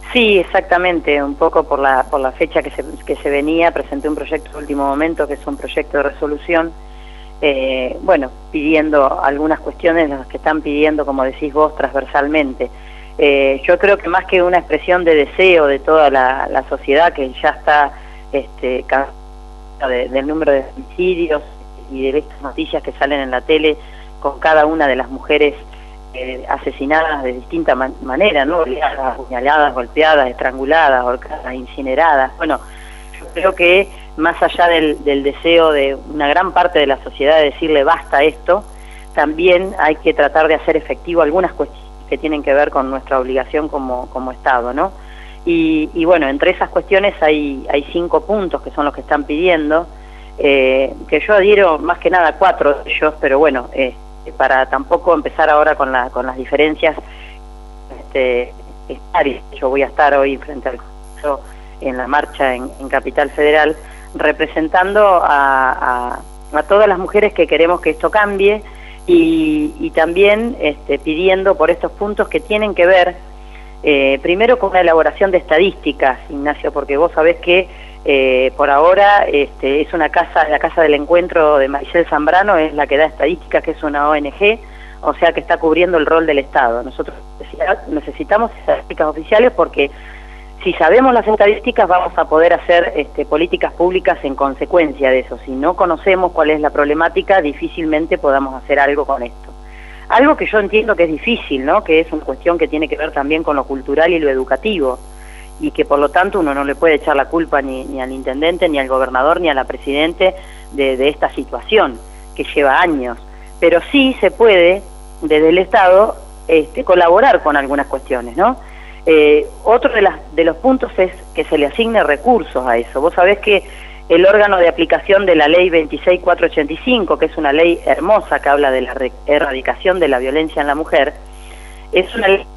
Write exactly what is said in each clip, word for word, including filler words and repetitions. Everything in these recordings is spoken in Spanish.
Sí, exactamente, un poco por la por la fecha que se, que se venía, presenté un proyecto de último momento, que es un proyecto de resolución, eh, bueno, pidiendo algunas cuestiones, las que están pidiendo, como decís vos, transversalmente. Eh, yo creo que más que una expresión de deseo de toda la, la sociedad, que ya está este, cansada de, del número de homicidios y de estas noticias que salen en la tele con cada una de las mujeres eh, asesinadas de distinta man manera, ¿no? Apuñaladas, golpeadas, estranguladas, ahorcadas, incineradas. Bueno, yo creo que más allá del, del deseo de una gran parte de la sociedad de decirle basta a esto, también hay que tratar de hacer efectivo algunas cuestiones que tienen que ver con nuestra obligación como, como Estado, ¿no? Y, y bueno, entre esas cuestiones hay, hay cinco puntos que son los que están pidiendo, eh, que yo adhiero más que nada a cuatro de ellos, pero bueno, eh, para tampoco empezar ahora con, la, con las diferencias, este, estar, yo voy a estar hoy frente al Congreso en la marcha en, en Capital Federal, representando a, a, a todas las mujeres que queremos que esto cambie, y, y también este, pidiendo por estos puntos que tienen que ver, eh, primero con la elaboración de estadísticas, Ignacio, porque vos sabés que eh, por ahora este, es una casa, la Casa del Encuentro de Maricel Zambrano es la que da estadísticas, que es una O N G, o sea que está cubriendo el rol del Estado. Nosotros necesitamos estadísticas oficiales porque si sabemos las estadísticas vamos a poder hacer este, políticas públicas en consecuencia de eso. Si no conocemos cuál es la problemática, difícilmente podamos hacer algo con esto. Algo que yo entiendo que es difícil, ¿no? Que es una cuestión que tiene que ver también con lo cultural y lo educativo, y que por lo tanto uno no le puede echar la culpa ni, ni al intendente, ni al gobernador, ni a la presidente de, de esta situación, que lleva años. Pero sí se puede, desde el Estado, este, colaborar con algunas cuestiones, ¿no? Eh, otro de, las, de los puntos es que se le asigne recursos a eso. Vos sabés que el órgano de aplicación de la ley veintiséis mil cuatrocientos ochenta y cinco, que es una ley hermosa que habla de la erradicación de la violencia en la mujer, es una ley,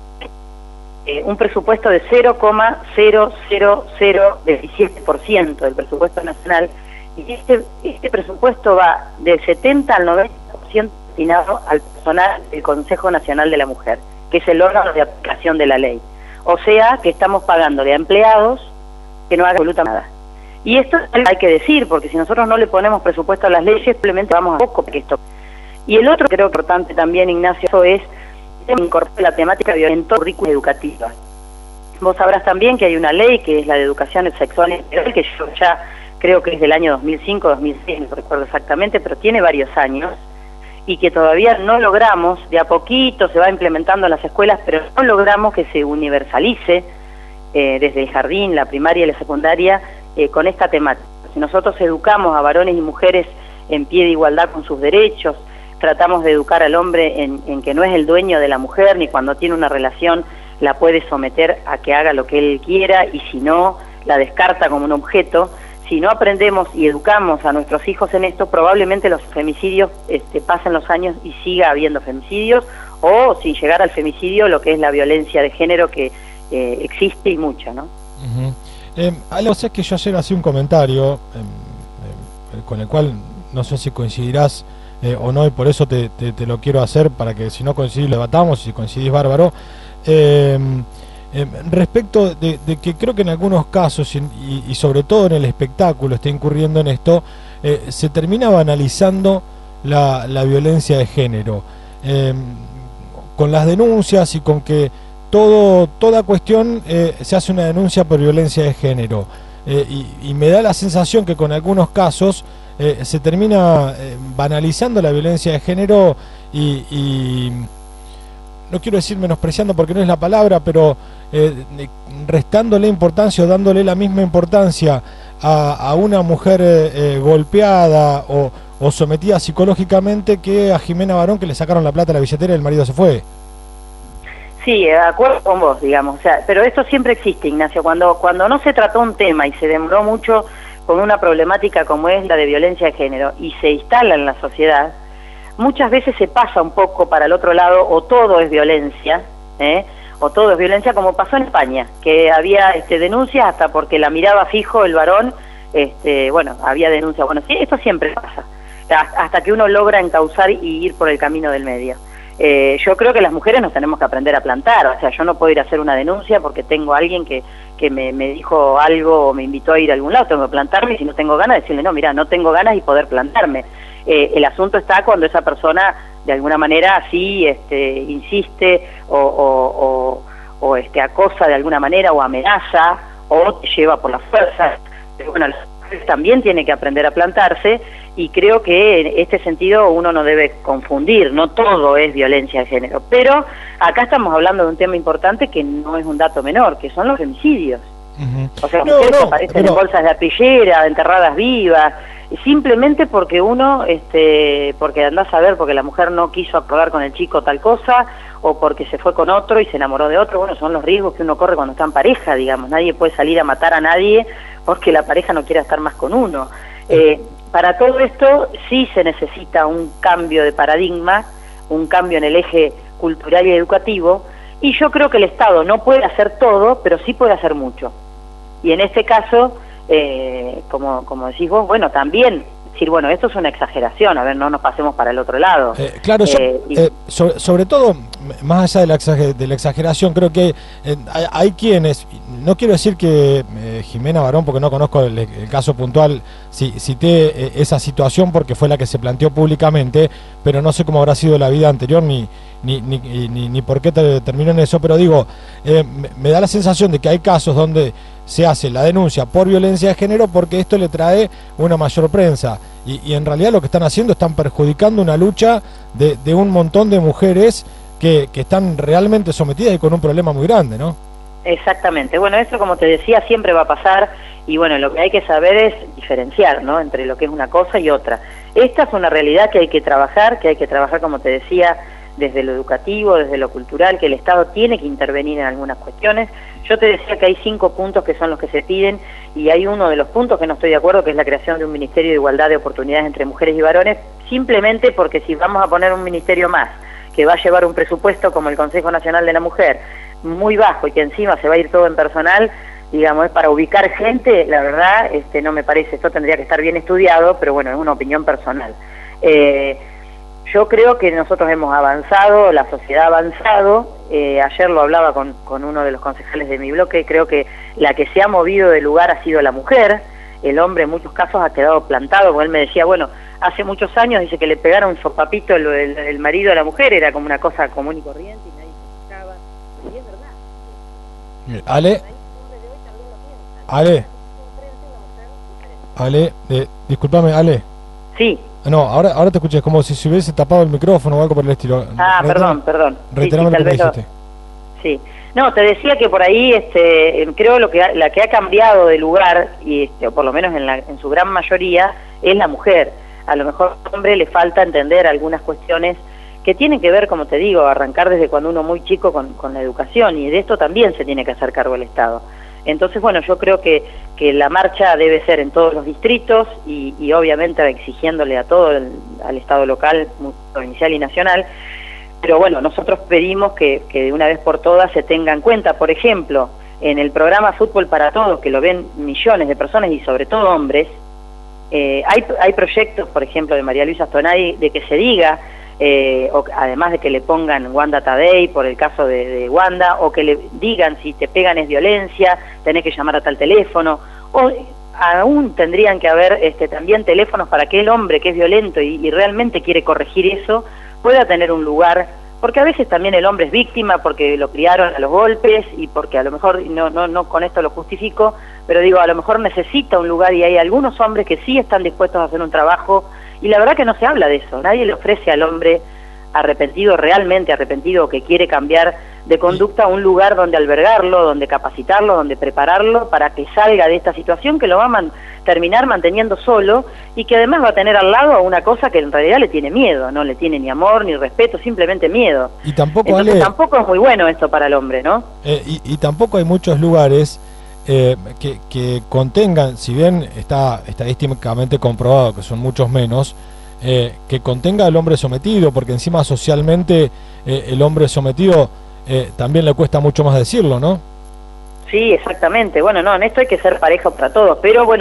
eh, un presupuesto de cero coma cero cero cero diecisiete por ciento del presupuesto nacional, y este, este presupuesto va del setenta al noventa por ciento destinado al personal del Consejo Nacional de la Mujer, que es el órgano de aplicación de la ley. O sea, que estamos pagándole a empleados que no hagan absolutamente nada. Y esto hay que decir, porque si nosotros no le ponemos presupuesto a las leyes, simplemente vamos a poco que esto. Y el otro, creo que importante también, Ignacio, es incorporar la temática de violencia currícula educativa. Vos sabrás también que hay una ley que es la de educación sexual integral, que yo ya creo que es del año dos mil cinco, dos mil seis, no recuerdo exactamente, pero tiene varios años, y que todavía no logramos, de a poquito se va implementando en las escuelas, pero no logramos que se universalice eh, desde el jardín, la primaria y la secundaria eh, con esta temática. Si nosotros educamos a varones y mujeres en pie de igualdad con sus derechos, tratamos de educar al hombre en, en que no es el dueño de la mujer, ni cuando tiene una relación la puede someter a que haga lo que él quiera, y si no, la descarta como un objeto. Si no aprendemos y educamos a nuestros hijos en esto, probablemente los femicidios este, pasen los años y siga habiendo femicidios, o sin llegar al femicidio, lo que es la violencia de género, que eh, existe y mucha, ¿no? Uh-huh. eh, algo sé que yo ayer hacía un comentario eh, eh, con el cual no sé si coincidirás eh, o no, y por eso te, te, te lo quiero hacer, para que si no coincidís lo debatamos, si coincidís bárbaro. Eh, Eh, respecto de, de que creo que en algunos casos, y, y sobre todo en el espectáculo, está incurriendo en esto, eh, se termina banalizando la, la violencia de género, eh, con las denuncias y con que todo toda cuestión eh, se hace una denuncia por violencia de género, eh, y, y me da la sensación que con algunos casos eh, se termina eh, banalizando la violencia de género y, y no quiero decir menospreciando porque no es la palabra, pero eh, restándole importancia o dándole la misma importancia a, a una mujer eh, golpeada o, o sometida psicológicamente que a Jimena Barón, que le sacaron la plata a la billetera y el marido se fue. Sí, de acuerdo con vos, digamos, o sea, pero esto siempre existe, Ignacio. Cuando, cuando no se trató un tema y se demoró mucho con una problemática como es la de violencia de género y se instala en la sociedad, muchas veces se pasa un poco para el otro lado, o todo es violencia, ¿eh? o todo es violencia, como pasó en España, que había este, denuncias hasta porque la miraba fijo el varón, este, bueno, había denuncias. Bueno, sí, esto siempre pasa, hasta que uno logra encauzar y ir por el camino del medio. Eh, yo creo que las mujeres nos tenemos que aprender a plantar, o sea, yo no puedo ir a hacer una denuncia porque tengo a alguien que, que me, me dijo algo o me invitó a ir a algún lado, tengo que plantarme, y si no tengo ganas, decirle, no, mira, no tengo ganas y poder plantarme. Eh, el asunto está cuando esa persona, de alguna manera, así este, insiste o, o, o, o este, acosa de alguna manera o amenaza o te lleva por la fuerza. Pero bueno, las mujeres también tienen que aprender a plantarse, y creo que en este sentido uno no debe confundir, no todo es violencia de género, pero acá estamos hablando de un tema importante que no es un dato menor, que son los femicidios. Uh-huh. O sea, no, mujeres no, aparecen pero... en bolsas de arpillera, enterradas vivas, simplemente porque uno, este, porque andás a ver, porque la mujer no quiso acordar con el chico tal cosa, o porque se fue con otro y se enamoró de otro. Bueno, son los riesgos que uno corre cuando está en pareja, digamos. Nadie puede salir a matar a nadie porque la pareja no quiera estar más con uno. Eh, para todo esto sí se necesita un cambio de paradigma, un cambio en el eje cultural y educativo, y yo creo que el Estado no puede hacer todo, pero sí puede hacer mucho. Y en este caso, eh, como, como decís vos, bueno, también decir, bueno, esto es una exageración, a ver, no nos pasemos para el otro lado. Eh, claro, yo, eh, y... eh, sobre, sobre todo, más allá de la, exager de la exageración, creo que eh, hay, hay quienes, no quiero decir que eh, Jimena Barón, porque no conozco el, el caso puntual, si, cité eh, esa situación porque fue la que se planteó públicamente, pero no sé cómo habrá sido la vida anterior ni ni, ni, ni, ni por qué te, terminó en eso, pero digo, eh, me, me da la sensación de que hay casos donde se hace la denuncia por violencia de género porque esto le trae una mayor prensa, y, y en realidad lo que están haciendo, están perjudicando una lucha de, de un montón de mujeres que, que están realmente sometidas y con un problema muy grande, ¿no? Exactamente. Bueno, eso, como te decía, siempre va a pasar, y bueno, lo que hay que saber es diferenciar, ¿no?, entre lo que es una cosa y otra. Esta es una realidad que hay que trabajar, que hay que trabajar, como te decía, desde lo educativo, desde lo cultural, que el Estado tiene que intervenir en algunas cuestiones. Yo te decía que hay cinco puntos que son los que se piden, y hay uno de los puntos que no estoy de acuerdo, que es la creación de un Ministerio de Igualdad de Oportunidades entre mujeres y varones, simplemente porque si vamos a poner un ministerio más, que va a llevar un presupuesto como el Consejo Nacional de la Mujer, muy bajo, y que encima se va a ir todo en personal, digamos, es para ubicar gente, la verdad, este, no me parece, esto tendría que estar bien estudiado, pero bueno, es una opinión personal. Eh, Yo creo que nosotros hemos avanzado, la sociedad ha avanzado, eh, ayer lo hablaba con, con uno de los concejales de mi bloque, creo que la que se ha movido del lugar ha sido la mujer, el hombre en muchos casos ha quedado plantado, porque él me decía, bueno, hace muchos años dice que le pegaron un sopapito el, el, el marido a la mujer, era como una cosa común y corriente y nadie se fijaba, y es verdad. Ale, Ale, Ale, eh, discúlpame, Ale. Sí. No, ahora ahora te escuché, como si se hubiese tapado el micrófono o algo por el estilo. Ah, Reiter, perdón, perdón. Reiterame sí, sí, lo que me dijiste. Lo... Sí. No, te decía que por ahí, este, creo lo que ha, la que ha cambiado de lugar, y este, o por lo menos en, la, en su gran mayoría, es la mujer. A lo mejor al hombre le falta entender algunas cuestiones que tienen que ver, como te digo, arrancar desde cuando uno muy chico con, con la educación, y de esto también se tiene que hacer cargo el Estado. Entonces, bueno, yo creo que, que la marcha debe ser en todos los distritos y, y obviamente exigiéndole a todo el, al Estado local, provincial y nacional, pero bueno, nosotros pedimos que, que de una vez por todas se tenga en cuenta, por ejemplo, en el programa Fútbol para Todos, que lo ven millones de personas y sobre todo hombres, eh, hay, hay proyectos, por ejemplo, de María Luisa Stonay, de que se diga, Eh, o, además de que le pongan Wanda Tadei por el caso de, de Wanda, o que le digan si te pegan es violencia, tenés que llamar a tal teléfono, o aún tendrían que haber este, también teléfonos para que el hombre que es violento y, y realmente quiere corregir eso, pueda tener un lugar, porque a veces también el hombre es víctima porque lo criaron a los golpes y porque a lo mejor, no, no, no con esto lo justifico, pero digo, a lo mejor necesita un lugar, y hay algunos hombres que sí están dispuestos a hacer un trabajo. Y la verdad que no se habla de eso, nadie le ofrece al hombre arrepentido, realmente arrepentido, que quiere cambiar de conducta, un lugar donde albergarlo, donde capacitarlo, donde prepararlo para que salga de esta situación que lo va a man terminar manteniendo solo, y que además va a tener al lado a una cosa que en realidad le tiene miedo, no le tiene ni amor ni respeto, simplemente miedo. Y tampoco, Entonces, Ale, tampoco es muy bueno esto para el hombre, ¿no? Eh, y, y tampoco hay muchos lugares Eh, que, que contengan, si bien está estadísticamente comprobado que son muchos menos, eh, que contenga al hombre sometido, porque encima socialmente eh, el hombre sometido eh, también le cuesta mucho más decirlo, ¿no? Sí, exactamente. Bueno, no, en esto hay que ser pareja para todos, pero bueno,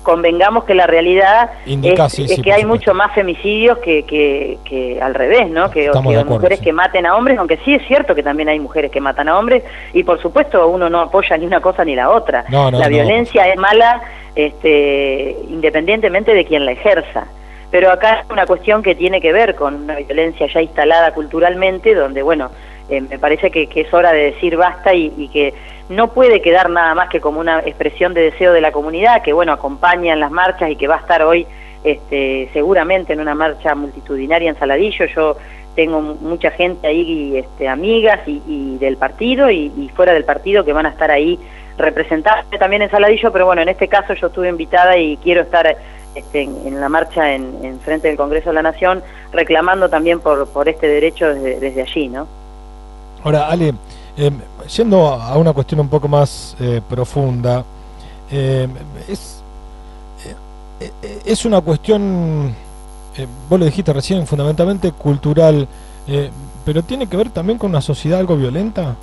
convengamos que la realidad Indica, es, sí, es sí, que hay mucho más femicidios que, que, que al revés, ¿no? Que, que acuerdo, mujeres sí. que maten a hombres, aunque sí es cierto que también hay mujeres que matan a hombres, y por supuesto uno no apoya ni una cosa ni la otra. No, no, la no, violencia pues. es mala este, independientemente de quien la ejerza. Pero acá es una cuestión que tiene que ver con una violencia ya instalada culturalmente, donde, bueno, eh, me parece que, que es hora de decir basta y, y que no puede quedar nada más que como una expresión de deseo de la comunidad, que, bueno, acompaña en las marchas y que va a estar hoy este, seguramente en una marcha multitudinaria en Saladillo. Yo tengo mucha gente ahí, y, este, amigas y, y del partido y, y fuera del partido que van a estar ahí representadas también en Saladillo, pero bueno, en este caso yo estuve invitada y quiero estar este, en, en la marcha en, en frente del Congreso de la Nación, reclamando también por, por este derecho desde, desde allí, ¿no? Ahora, Ale, eh, yendo a una cuestión un poco más eh, profunda, eh, es, eh, es una cuestión, eh, vos lo dijiste recién, fundamentalmente cultural, eh, pero ¿tiene que ver también con una sociedad algo violenta?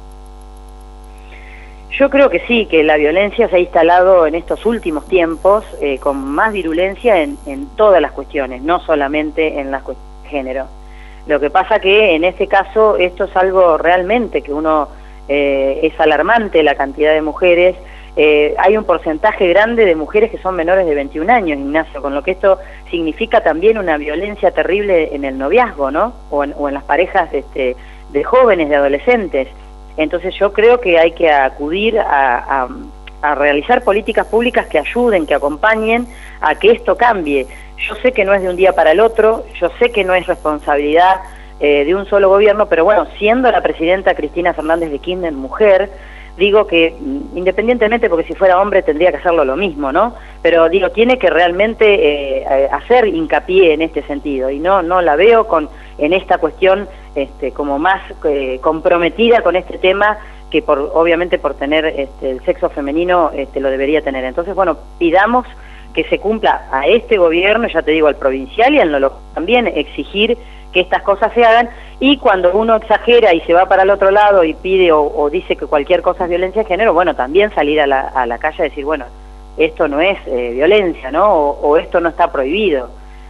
Yo creo que sí, que la violencia se ha instalado en estos últimos tiempos eh, con más virulencia en, en todas las cuestiones, no solamente en las cuestiones de género. Lo que pasa que en este caso esto es algo realmente que uno eh, es alarmante, la cantidad de mujeres. Eh, hay un porcentaje grande de mujeres que son menores de veintiún años, Ignacio, con lo que esto significa también una violencia terrible en el noviazgo, ¿no? O en, o en las parejas de, este, de jóvenes, de adolescentes. Entonces yo creo que hay que acudir a, a, a realizar políticas públicas que ayuden, que acompañen a que esto cambie. Yo sé que no es de un día para el otro, yo sé que no es responsabilidad eh, de un solo gobierno, pero bueno, siendo la presidenta Cristina Fernández de Kirchner mujer, digo que independientemente, porque si fuera hombre tendría que hacerlo lo mismo, ¿no? Pero digo, tiene que realmente eh, hacer hincapié en este sentido, y no no la veo con en esta cuestión este, como más eh, comprometida con este tema, que por obviamente por tener este, el sexo femenino este, lo debería tener. Entonces, bueno, pidamos que se cumpla a este gobierno, ya te digo, al provincial y al no local también, exigir que estas cosas se hagan, y cuando uno exagera y se va para el otro lado y pide o, o dice que cualquier cosa es violencia de género, bueno, también salir a la, a la calle a decir, bueno, esto no es eh, violencia, ¿no? O, o esto no está prohibido.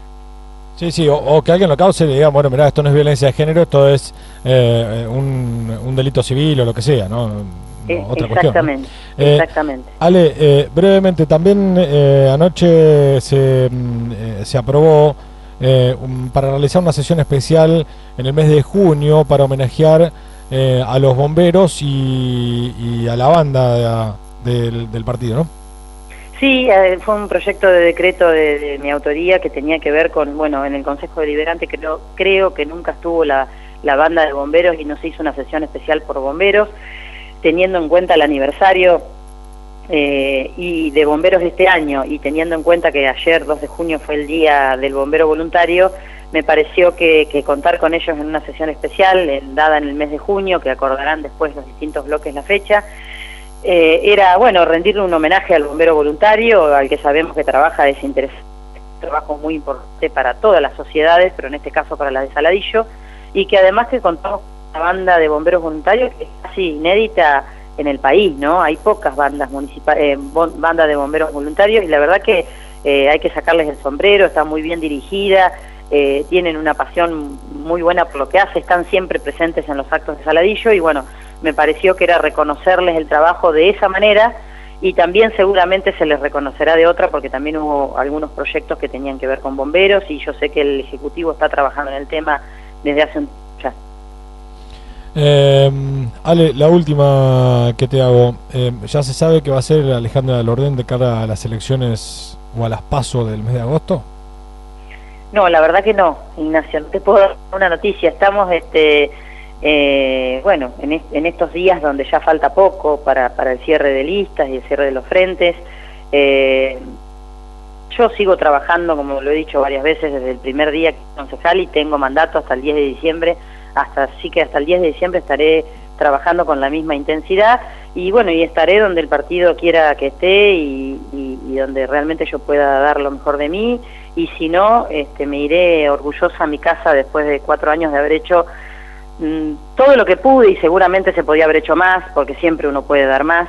Sí, sí, o, o que alguien lo cause y le diga, bueno, mirá, esto no es violencia de género, esto es eh, un, un delito civil o lo que sea, ¿no? No, eh, otra exactamente, cuestión, ¿no? exactamente. Eh, Ale, eh, brevemente, también eh, anoche se, eh, se aprobó eh, un, para realizar una sesión especial en el mes de junio para homenajear eh, a los bomberos y, y a la banda de, del, del partido, ¿no? Sí, eh, fue un proyecto de decreto de, de mi autoría que tenía que ver con, bueno, en el Consejo Deliberante creo, creo que nunca estuvo la, la banda de bomberos y no se hizo una sesión especial por bomberos, teniendo en cuenta el aniversario eh, y de bomberos de este año, y teniendo en cuenta que ayer, dos de junio, fue el día del bombero voluntario, me pareció que, que contar con ellos en una sesión especial, en, dada en el mes de junio, que acordarán después los distintos bloques la fecha, Eh, era, bueno, rendirle un homenaje al bombero voluntario, al que sabemos que trabaja desinteresado, un trabajo muy importante para todas las sociedades, pero en este caso para la de Saladillo, y que además que contamos con una banda de bomberos voluntarios que es casi inédita en el país, ¿no? Hay pocas bandas municipales, eh, bandas de bomberos voluntarios, y la verdad que eh, hay que sacarles el sombrero, está muy bien dirigida, eh, tienen una pasión muy buena por lo que hace, están siempre presentes en los actos de Saladillo, y bueno, me pareció que era reconocerles el trabajo de esa manera, y también seguramente se les reconocerá de otra, porque también hubo algunos proyectos que tenían que ver con bomberos, y yo sé que el Ejecutivo está trabajando en el tema desde hace un tiempo ya. Eh, Ale, la última que te hago, eh, ¿ya se sabe que va a ser Alejandra Lordén de cara a las elecciones o a las PASO del mes de agosto? No, la verdad que no, Ignacio, no te puedo dar una noticia, estamos... este Eh, bueno, en, est en estos días donde ya falta poco para, para el cierre de listas y el cierre de los frentes, eh, yo sigo trabajando, como lo he dicho varias veces, desde el primer día que soy concejal, y tengo mandato hasta el diez de diciembre, hasta así que hasta el diez de diciembre estaré trabajando con la misma intensidad, y bueno, y estaré donde el partido quiera que esté y, y, y donde realmente yo pueda dar lo mejor de mí, y si no, este, me iré orgullosa a mi casa después de cuatro años de haber hecho todo lo que pude, y seguramente se podía haber hecho más, porque siempre uno puede dar más,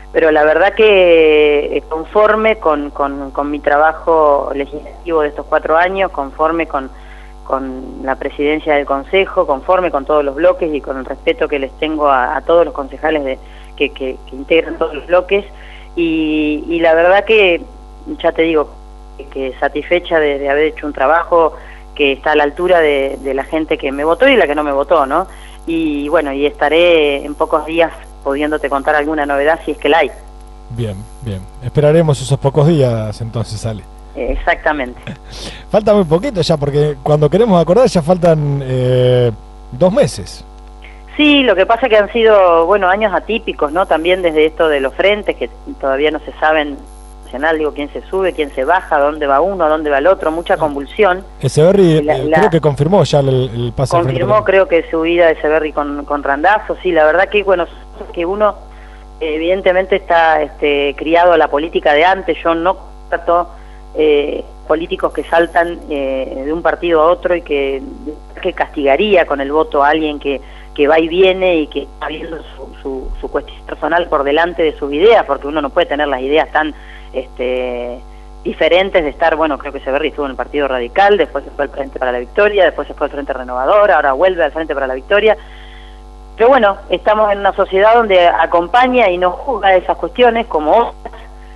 pero la verdad que conforme con, con, con mi trabajo legislativo de estos cuatro años, conforme con, con la presidencia del Consejo, conforme con todos los bloques y con el respeto que les tengo a, a todos los concejales de, que, que, que integran todos los bloques, y, y la verdad que, ya te digo, que, que satisfecha de, de haber hecho un trabajo que está a la altura de, de la gente que me votó y la que no me votó, ¿no? Y bueno, y estaré en pocos días pudiéndote contar alguna novedad si es que la hay. Bien, bien. Esperaremos esos pocos días entonces, Ale. Exactamente. Falta muy poquito ya, porque cuando queremos acordar ya faltan eh, dos meses. Sí, lo que pasa es que han sido, bueno, años atípicos, ¿no? También desde esto de los frentes, que todavía no se saben, digo, quién se sube, quién se baja, dónde va uno, dónde va el otro, mucha convulsión. Echeverri eh, creo que confirmó ya el, el pase. Confirmó, creo que subida de Echeverri con, con Randazzo, sí, la verdad que, bueno, que uno evidentemente está este, criado a la política de antes. Yo no trato eh, políticos que saltan eh, de un partido a otro y que, que castigaría con el voto a alguien que, que va y viene y que está viendo su, su, su cuestión personal por delante de sus ideas, porque uno no puede tener las ideas tan este, diferentes de estar, bueno, creo que Echeverri estuvo en el Partido Radical, después se fue al Frente para la Victoria, después se fue al Frente Renovador, ahora vuelve al Frente para la Victoria. Pero bueno, estamos en una sociedad donde acompaña y no juzga esas cuestiones como otras,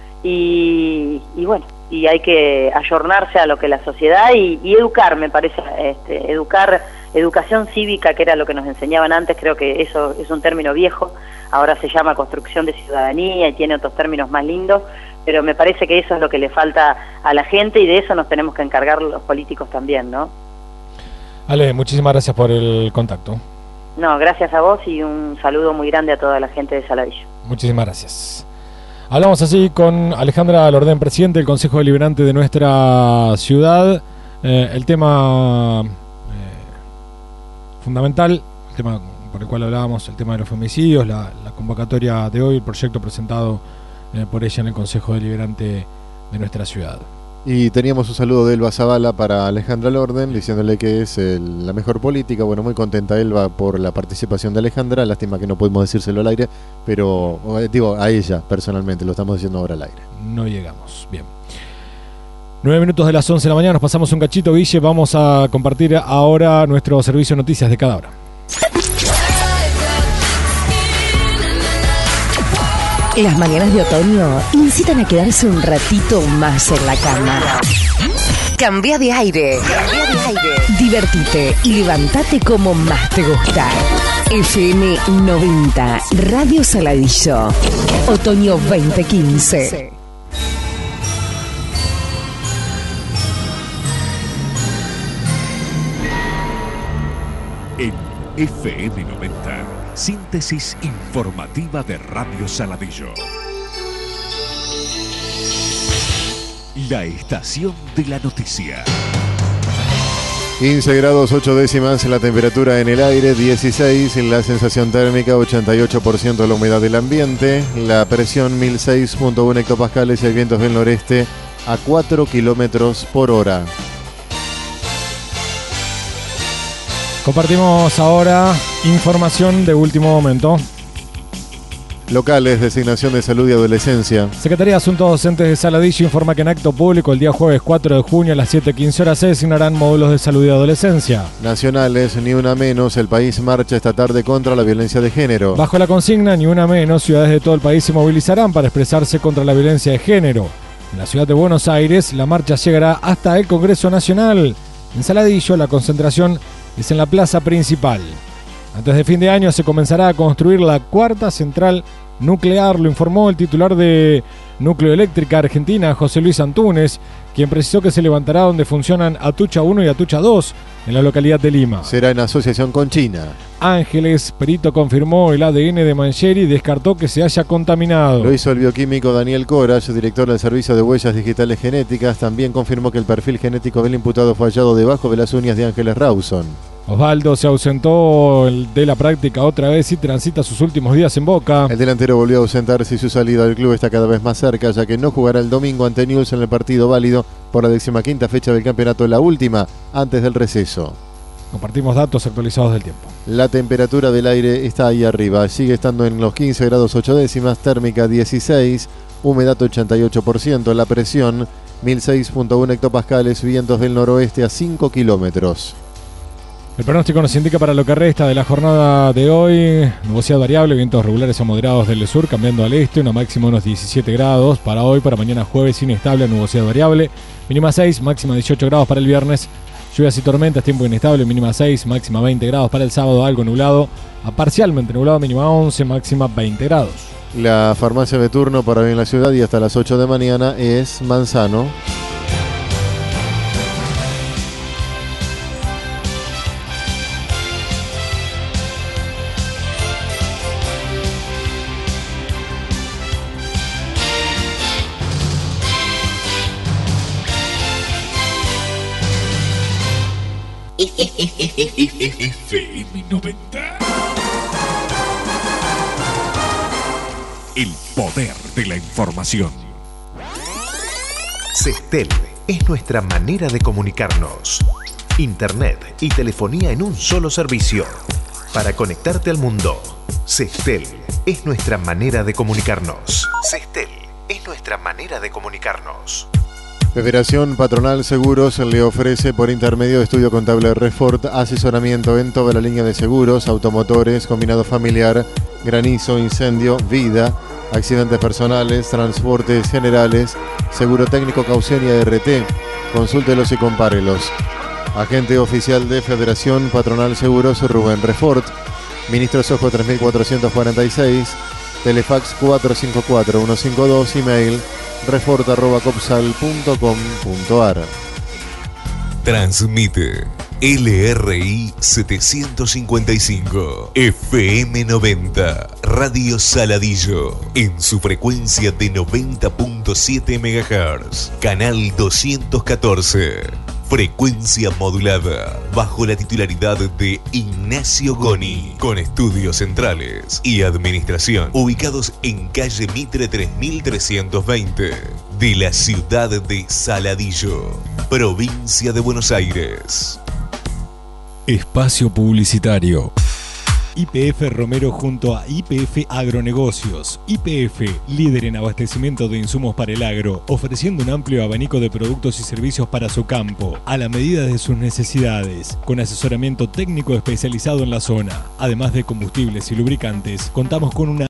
y, y bueno, y hay que ayornarse a lo que la sociedad y, y educar, me parece, este, educar, educación cívica, que era lo que nos enseñaban antes. Creo que eso es un término viejo, ahora se llama construcción de ciudadanía y tiene otros términos más lindos, pero me parece que eso es lo que le falta a la gente y de eso nos tenemos que encargar los políticos también, ¿no? Ale, muchísimas gracias por el contacto. No, gracias a vos y un saludo muy grande a toda la gente de Saladillo. Muchísimas gracias. Hablamos así con Alejandra Lordén, presidente del Consejo Deliberante de nuestra ciudad. Eh, el tema eh, fundamental, el tema por el cual hablábamos, el tema de los femicidios, la, la convocatoria de hoy, el proyecto presentado eh, por ella en el Consejo Deliberante de nuestra ciudad. Y teníamos un saludo de Elba Zavala para Alejandra Lordén, diciéndole que es el, la mejor política. Bueno, muy contenta Elba por la participación de Alejandra. Lástima que no podemos decírselo al aire, pero digo, a ella personalmente, lo estamos diciendo ahora al aire. No llegamos, bien. Nueve minutos de las once de la mañana, nos pasamos un cachito, Guille. Vamos a compartir ahora nuestro servicio de noticias de cada hora. Las mañanas de otoño incitan a quedarse un ratito más en la cama. Cambia de aire. Cambia de aire. Divertite y levantate como más te gusta. F M noventa, Radio Saladillo. Otoño veinte quince. En F M noventa. Síntesis informativa de Radio Saladillo. La estación de la noticia. quince grados ocho décimas la temperatura en el aire, dieciséis en la sensación térmica, ochenta y ocho por ciento la humedad del ambiente, la presión mil seis punto uno hectopascales y el viento del noreste a cuatro kilómetros por hora. Compartimos ahora información de último momento. Locales, designación de salud y adolescencia. Secretaría de Asuntos Docentes de Saladillo informa que en acto público el día jueves cuatro de junio a las siete quince horas se designarán módulos de salud y adolescencia. Nacionales, ni una menos, el país marcha esta tarde contra la violencia de género. Bajo la consigna ni una menos, ciudades de todo el país se movilizarán para expresarse contra la violencia de género. En la ciudad de Buenos Aires, la marcha llegará hasta el Congreso Nacional. En Saladillo, la concentración es en la plaza principal. Antes de fin de año se comenzará a construir la cuarta central nuclear, lo informó el titular de Núcleo Eléctrica Argentina, José Luis Antúnez, quien precisó que se levantará donde funcionan Atucha uno y Atucha dos, en la localidad de Lima. Será en asociación con China. Ángeles, perito, confirmó el A D N de Mancheri y descartó que se haya contaminado. Lo hizo el bioquímico Daniel Corach, director del Servicio de Huellas Digitales Genéticas. También confirmó que el perfil genético del imputado fue hallado debajo de las uñas de Ángeles Rawson. Osvaldo se ausentó de la práctica otra vez y transita sus últimos días en Boca. El delantero volvió a ausentarse y su salida del club está cada vez más cerca, ya que no jugará el domingo ante Newell's en el partido válido por la decimoquinta fecha del campeonato, la última antes del receso. compartimos datos actualizados del tiempo. La temperatura del aire está ahí arriba, sigue estando en los quince grados ocho décimas, térmica dieciséis, humedad ochenta y ocho por ciento, la presión mil seis punto uno hectopascales, vientos del noroeste a cinco kilómetros. El pronóstico nos indica para lo que resta de la jornada de hoy, nubosidad variable, vientos regulares a moderados del sur, cambiando al este, una máxima de unos diecisiete grados. Para hoy, para mañana jueves, inestable, nubosidad variable, mínima seis, máxima dieciocho grados para el viernes. Lluvias y tormentas, tiempo inestable, mínima seis, máxima veinte grados para el sábado, algo nublado, a parcialmente nublado, mínima once, máxima veinte grados. La farmacia de turno para hoy en la ciudad y hasta las ocho de mañana es Manzano. F M noventa. El poder de la información. Sestel es nuestra manera de comunicarnos. Internet y telefonía en un solo servicio. Para conectarte al mundo, Sestel es nuestra manera de comunicarnos. Sestel es nuestra manera de comunicarnos. Federación Patronal Seguros le ofrece por intermedio de Estudio Contable Refort asesoramiento en toda la línea de seguros, automotores, combinado familiar, granizo, incendio, vida, accidentes personales, transportes generales, seguro técnico, caución y A R T. Consúltelos y compárelos. Agente oficial de Federación Patronal Seguros Rubén Refort. Ministro Sojo tres mil cuatrocientos cuarenta y seis. Telefax cuatro cinco cuatro uno cinco dos. Email refort arroba copsal punto com punto ar. Transmite L R I setecientos cincuenta y cinco F M noventa Radio Saladillo en su frecuencia de noventa punto siete megahertz, canal doscientos catorce, frecuencia modulada bajo la titularidad de Ignacio Goni, con estudios centrales y administración ubicados en calle Mitre tres mil trescientos veinte de la ciudad de Saladillo, provincia de Buenos Aires. Espacio publicitario. Y P F Romero junto a Y P F Agronegocios. Y P F, líder en abastecimiento de insumos para el agro, ofreciendo un amplio abanico de productos y servicios para su campo, a la medida de sus necesidades, con asesoramiento técnico especializado en la zona. Además de combustibles y lubricantes, contamos con una